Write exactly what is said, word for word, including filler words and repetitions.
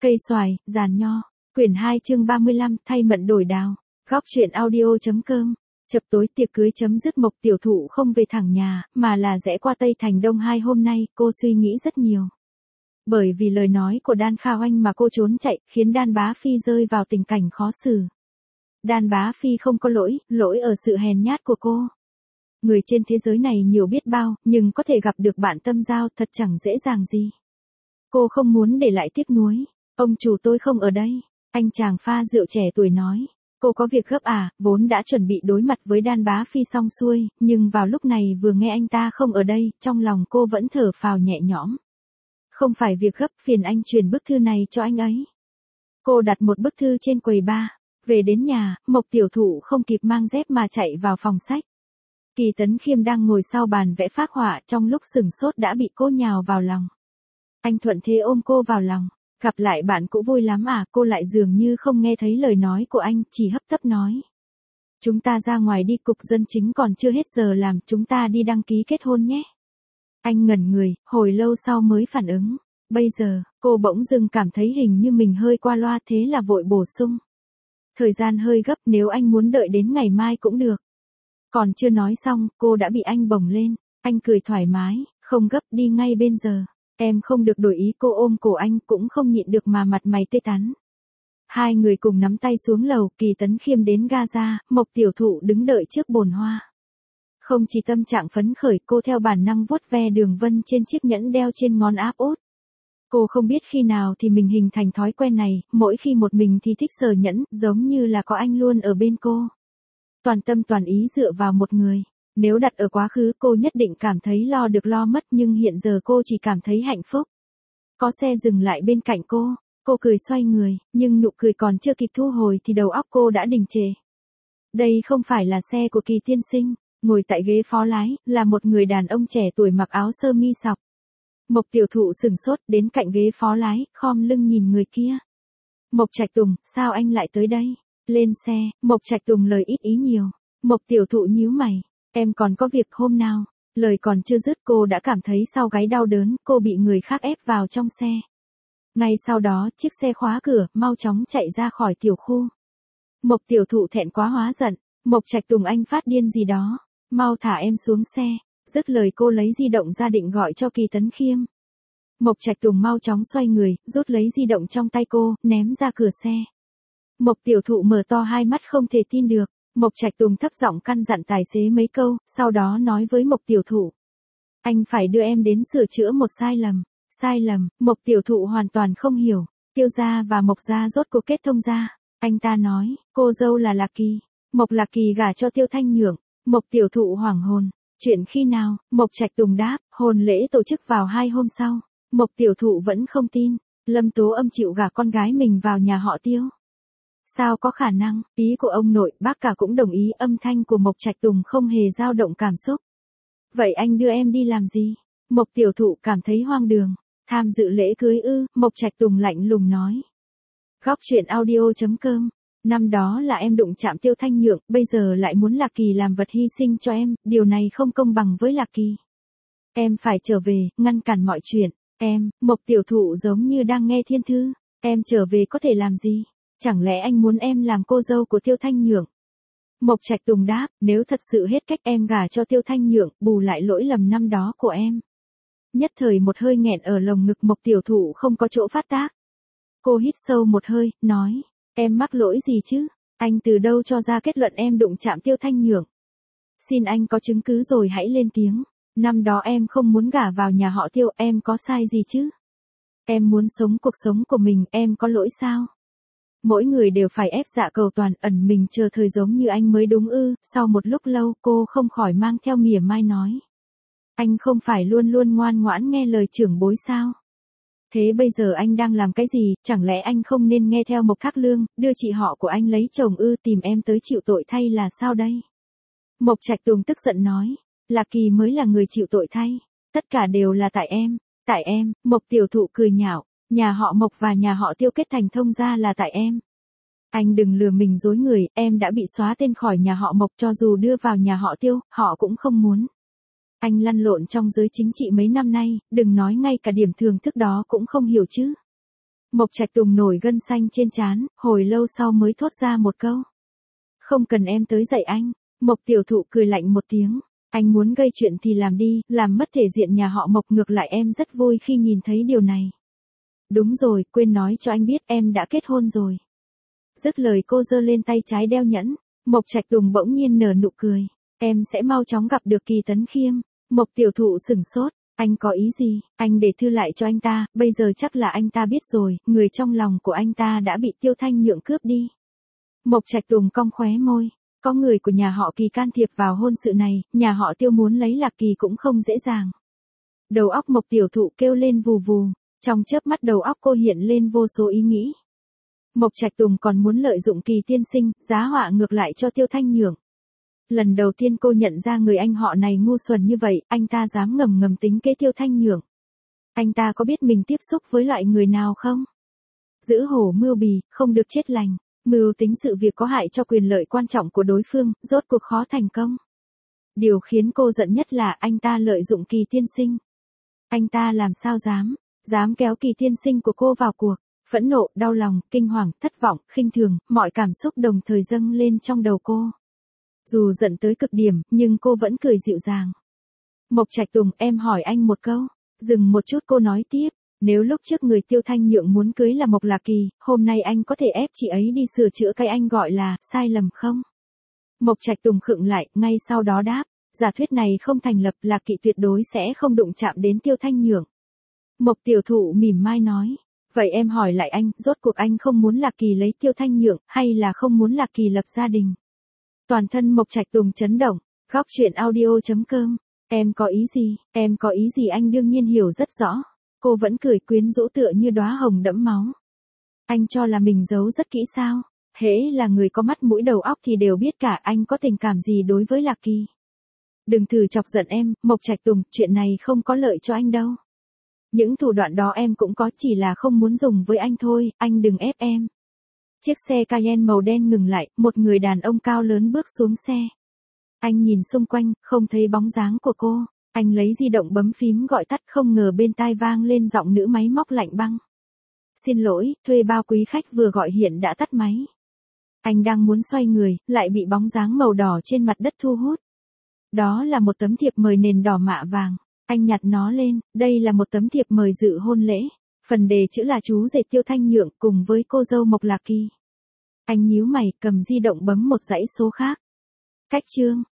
Cây xoài, giàn nho. Quyển hai chương ba mươi lăm, thay mận đổi đào. Góc truyện audio.com. Chập tối tiệc cưới chấm dứt, Mộc tiểu thụ không về thẳng nhà, mà là rẽ qua Tây Thành Đông hai. Hôm nay, cô suy nghĩ rất nhiều. Bởi vì lời nói của Đan Kha Oanh mà cô trốn chạy, khiến Đan Bá Phi rơi vào tình cảnh khó xử. Đan Bá Phi không có lỗi, lỗi ở sự hèn nhát của cô. Người trên thế giới này nhiều biết bao, nhưng có thể gặp được bạn tâm giao thật chẳng dễ dàng gì. Cô không muốn để lại tiếc nuối. Ông chủ tôi không ở đây. Anh chàng pha rượu trẻ tuổi nói. Cô có việc gấp à, vốn đã chuẩn bị đối mặt với Đan Bá Phi xong xuôi, nhưng vào lúc này vừa nghe anh ta không ở đây, trong lòng cô vẫn thở phào nhẹ nhõm. Không phải việc gấp, phiền anh truyền bức thư này cho anh ấy. Cô đặt một bức thư trên quầy bar. Về đến nhà, Mộc tiểu thụ không kịp mang dép mà chạy vào phòng sách. Kỳ Tấn Khiêm đang ngồi sau bàn vẽ phác họa, trong lúc sửng sốt đã bị cô nhào vào lòng. Anh thuận thế ôm cô vào lòng. Gặp lại bạn cũ vui lắm à, cô lại dường như không nghe thấy lời nói của anh, chỉ hấp tấp nói. Chúng ta ra ngoài đi, cục dân chính còn chưa hết giờ làm, chúng ta đi đăng ký kết hôn nhé. Anh ngẩn người, hồi lâu sau mới phản ứng. Bây giờ, cô bỗng dưng cảm thấy hình như mình hơi qua loa, thế là vội bổ sung. Thời gian hơi gấp, nếu anh muốn đợi đến ngày mai cũng được. Còn chưa nói xong, cô đã bị anh bồng lên. Anh cười thoải mái, không gấp, đi ngay bên giờ. Em không được đổi ý, cô ôm cổ anh, cũng không nhịn được mà mặt mày tê tắn. Hai người cùng nắm tay xuống lầu, Kỳ Tấn Khiêm đến ga ra, Mộc tiểu thụ đứng đợi trước bồn hoa. Không chỉ tâm trạng phấn khởi, cô theo bản năng vuốt ve đường vân trên chiếc nhẫn đeo trên ngón áp út. Cô không biết khi nào thì mình hình thành thói quen này, mỗi khi một mình thì thích sờ nhẫn, giống như là có anh luôn ở bên cô. Toàn tâm toàn ý dựa vào một người. Nếu đặt ở quá khứ cô nhất định cảm thấy lo được lo mất, nhưng hiện giờ cô chỉ cảm thấy hạnh phúc. Có xe dừng lại bên cạnh cô, cô cười xoay người, nhưng nụ cười còn chưa kịp thu hồi thì đầu óc cô đã đình trệ. Đây không phải là xe của Kỳ tiên sinh, ngồi tại ghế phó lái, là một người đàn ông trẻ tuổi mặc áo sơ mi sọc. Mộc tiểu thụ sửng sốt, đến cạnh ghế phó lái, khom lưng nhìn người kia. Mộc Trạch Tùng, sao anh lại tới đây? Lên xe, Mộc Trạch Tùng lời ít ý nhiều. Mộc tiểu thụ nhíu mày. Em còn có việc hôm nào? Lời còn chưa dứt cô đã cảm thấy sau gáy đau đớn, cô bị người khác ép vào trong xe. Ngay sau đó, chiếc xe khóa cửa, mau chóng chạy ra khỏi tiểu khu. Mộc tiểu thụ thẹn quá hóa giận. Mộc Trạch Tùng, anh phát điên gì đó? Mau thả em xuống xe. Dứt lời cô lấy di động ra định gọi cho Kỳ Tấn Khiêm. Mộc Trạch Tùng mau chóng xoay người, rút lấy di động trong tay cô, ném ra cửa xe. Mộc tiểu thụ mở to hai mắt không thể tin được. Mộc Trạch Tùng thấp giọng căn dặn tài xế mấy câu, sau đó nói với Mộc tiểu thụ. Anh phải đưa em đến sửa chữa một sai lầm. Sai lầm, Mộc tiểu thụ hoàn toàn không hiểu. Tiêu gia và Mộc gia rốt cuộc kết thông gia. Anh ta nói, cô dâu là Lạc Kỳ. Mộc Lạc Kỳ gả cho Tiêu Thanh Nhượng. Mộc tiểu thụ hoảng hồn. Chuyện khi nào? Mộc Trạch Tùng đáp, hôn lễ tổ chức vào hai hôm sau. Mộc tiểu thụ vẫn không tin. Lâm Tố Âm chịu gả con gái mình vào nhà họ Tiêu. Sao có khả năng? Ý của ông nội, bác cả cũng đồng ý. Âm thanh của Mộc Trạch Tùng không hề dao động cảm xúc. Vậy anh đưa em đi làm gì? Mộc tiểu thụ cảm thấy hoang đường. Tham dự lễ cưới ư? Mộc Trạch Tùng lạnh lùng nói. Góc truyện audio.com. Năm đó là em đụng chạm Tiêu Thanh Nhượng, bây giờ lại muốn Lạc Kỳ làm vật hy sinh cho em, điều này không công bằng với Lạc Kỳ. Em phải trở về, ngăn cản mọi chuyện. Em, Mộc tiểu thụ giống như đang nghe thiên thư. Em trở về có thể làm gì? Chẳng lẽ anh muốn em làm cô dâu của Tiêu Thanh Nhượng? Mộc Trạch Tùng đáp, nếu thật sự hết cách em gả cho Tiêu Thanh Nhượng, bù lại lỗi lầm năm đó của em. Nhất thời một hơi nghẹn ở lồng ngực, Mộc tiểu thụ không có chỗ phát tác. Cô hít sâu một hơi, nói, em mắc lỗi gì chứ? Anh từ đâu cho ra kết luận em đụng chạm Tiêu Thanh Nhượng? Xin anh có chứng cứ rồi hãy lên tiếng. Năm đó em không muốn gả vào nhà họ Tiêu, em có sai gì chứ? Em muốn sống cuộc sống của mình, em có lỗi sao? Mỗi người đều phải ép dạ cầu toàn, ẩn mình chờ thời giống như anh mới đúng ư? Sau một lúc lâu cô không khỏi mang theo mỉa mai nói. Anh không phải luôn luôn ngoan ngoãn nghe lời trưởng bối sao? Thế bây giờ anh đang làm cái gì? Chẳng lẽ anh không nên nghe theo Mộc Thác Lương, đưa chị họ của anh lấy chồng ư? Tìm em tới chịu tội thay là sao đây? Mộc Trạch Tùng tức giận nói. Lạc Kỳ mới là người chịu tội thay. Tất cả đều là tại em. Tại em, Mộc tiểu thụ cười nhạo. Nhà họ Mộc và nhà họ Tiêu kết thành thông gia là tại em. Anh đừng lừa mình dối người, em đã bị xóa tên khỏi nhà họ Mộc, cho dù đưa vào nhà họ Tiêu, họ cũng không muốn. Anh lăn lộn trong giới chính trị mấy năm nay, đừng nói ngay cả điểm thường thức đó cũng không hiểu chứ. Mộc Trạch Tùng nổi gân xanh trên trán, hồi lâu sau mới thốt ra một câu. Không cần em tới dạy anh. Mộc tiểu thụ cười lạnh một tiếng. Anh muốn gây chuyện thì làm đi, làm mất thể diện nhà họ Mộc, ngược lại em rất vui khi nhìn thấy điều này. Đúng rồi, quên nói cho anh biết em đã kết hôn rồi. Dứt lời cô giơ lên tay trái đeo nhẫn. Mộc Trạch Tùng bỗng nhiên nở nụ cười. Em sẽ mau chóng gặp được Kỳ Tấn Khiêm. Mộc tiểu thụ sửng sốt. Anh có ý gì? Anh để thư lại cho anh ta, bây giờ chắc là anh ta biết rồi, người trong lòng của anh ta đã bị Tiêu Thanh Nhượng cướp đi. Mộc Trạch Tùng cong khóe môi. Có người của nhà họ Kỳ can thiệp vào hôn sự này, nhà họ Tiêu muốn lấy Lạc Kỳ cũng không dễ dàng. Đầu óc Mộc tiểu thụ kêu lên vù vù, trong chớp mắt đầu óc cô hiện lên vô số ý nghĩ. Mộc Trạch Tùng còn muốn lợi dụng Kỳ tiên sinh, giá họa ngược lại cho Tiêu Thanh Nhượng. Lần đầu tiên cô nhận ra người anh họ này ngu xuẩn như vậy, anh ta dám ngầm ngầm tính kế Tiêu Thanh Nhượng. Anh ta có biết mình tiếp xúc với loại người nào không? Giữ hổ mưu bì, không được chết lành. Mưu tính sự việc có hại cho quyền lợi quan trọng của đối phương, rốt cuộc khó thành công. Điều khiến cô giận nhất là anh ta lợi dụng Kỳ tiên sinh. Anh ta làm sao dám, dám kéo Kỳ tiên sinh của cô vào cuộc. Phẫn nộ, đau lòng, kinh hoàng, thất vọng, khinh thường, mọi cảm xúc đồng thời dâng lên trong đầu cô. Dù giận tới cực điểm, nhưng cô vẫn cười dịu dàng. Mộc Trạch Tùng, em hỏi anh một câu. Dừng một chút cô nói tiếp. Nếu lúc trước người Tiêu Thanh Nhượng muốn cưới là Mộc Lạc Kỳ, hôm nay anh có thể ép chị ấy đi sửa chữa cái anh gọi là sai lầm không? Mộc Trạch Tùng khựng lại, ngay sau đó đáp. Giả thuyết này không thành lập, Lạc Kỳ tuyệt đối sẽ không đụng chạm đến Tiêu Thanh Nhượng. Mộc tiểu thụ mỉm mai nói. Vậy em hỏi lại anh, rốt cuộc anh không muốn Lạc Kỳ lấy Tiêu Thanh Nhượng, hay là không muốn Lạc Kỳ lập gia đình? Toàn thân Mộc Trạch Tùng chấn động. Góc truyện audio chấm com. Em có ý gì, em có ý gì anh đương nhiên hiểu rất rõ. Cô vẫn cười quyến rũ tựa như đóa hồng đẫm máu. Anh cho là mình giấu rất kỹ sao? Hễ là người có mắt mũi đầu óc thì đều biết cả, anh có tình cảm gì đối với Lạc Kỳ. Đừng thử chọc giận em, Mộc Trạch Tùng, chuyện này không có lợi cho anh đâu. Những thủ đoạn đó em cũng có, chỉ là không muốn dùng với anh thôi, anh đừng ép em. Chiếc xe Cayenne màu đen ngừng lại, một người đàn ông cao lớn bước xuống xe. Anh nhìn xung quanh, không thấy bóng dáng của cô. Anh lấy di động bấm phím gọi tắt, không ngờ bên tai vang lên giọng nữ máy móc lạnh băng. Xin lỗi, thuê bao quý khách vừa gọi hiện đã tắt máy. Anh đang muốn xoay người, lại bị bóng dáng màu đỏ trên mặt đất thu hút. Đó là một tấm thiệp mời nền đỏ mạ vàng. Anh nhặt nó lên, đây là một tấm thiệp mời dự hôn lễ. Phần đề chữ là chú rể Tiêu Thanh Nhượng cùng với cô dâu Mộc Lạc Kỳ. Anh nhíu mày, cầm di động bấm một dãy số khác. Cách chương.